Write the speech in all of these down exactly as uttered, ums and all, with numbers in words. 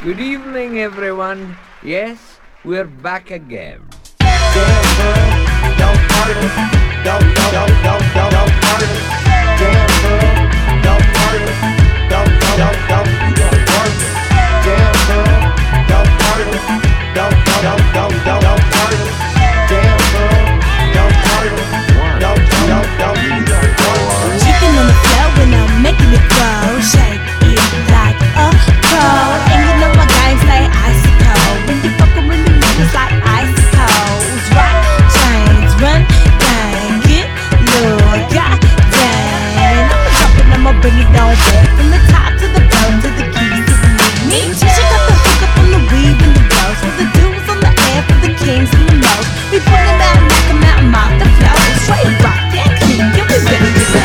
Good evening, everyone. Yes, we're back again. Damn girl, don't hurt us. Don't, don't, don't, don't, don't, don't hurt us. Damn girl, don't hurt us. Don't, don't, don't, don't, don't hurt us. Damn girl, don't hurt us. Don't, don't, don't, don't, don't, don't hurt us. Damn girl, don't hurt us. Don't, don't, don't, don't, don't hurt us. Chicken on the floor when I'm making it grow. Shake it like a pro. And you know my game's like ice cold. When you fuckin' with me, niggas like ice cold. Rock chains, run gang, get low, goddamn. I'ma drop it, I'ma bring it on back. From the top to the bottom to the keys to the me. She got the hook up on the weave and the blows. For the dudes on the air, for the kings and the most. We pull them out, knock them out, mop the flow. Straight rock that clean, get me ready to go.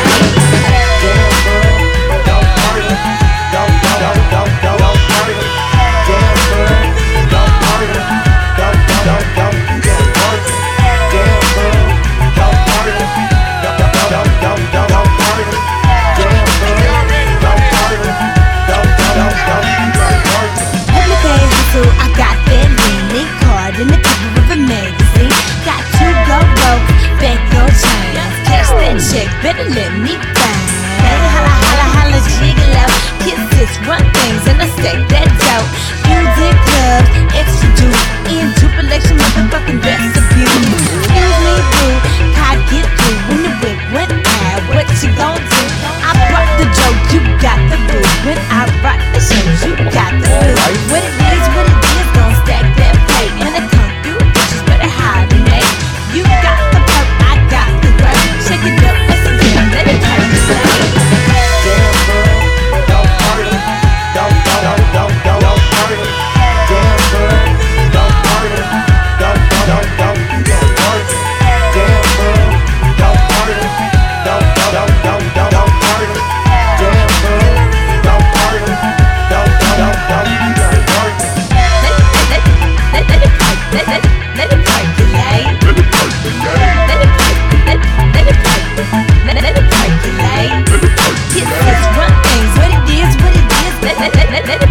Better let me down. Hey, holla, holla, holla, jiggle out. Kisses, run things, and I stack that dough. Music clubs, extra juice, in duplex, motherfucking recipe. Excuse me, boo, can't get through when the whip went out. What you gon' do? I brought the joke, you got the boo. When I rock the show, you got the boo. What it is, what it is, gon' stack that plate. When I come through, bitches better hibernate. You got the perk, I got the work. Shake it up. Let it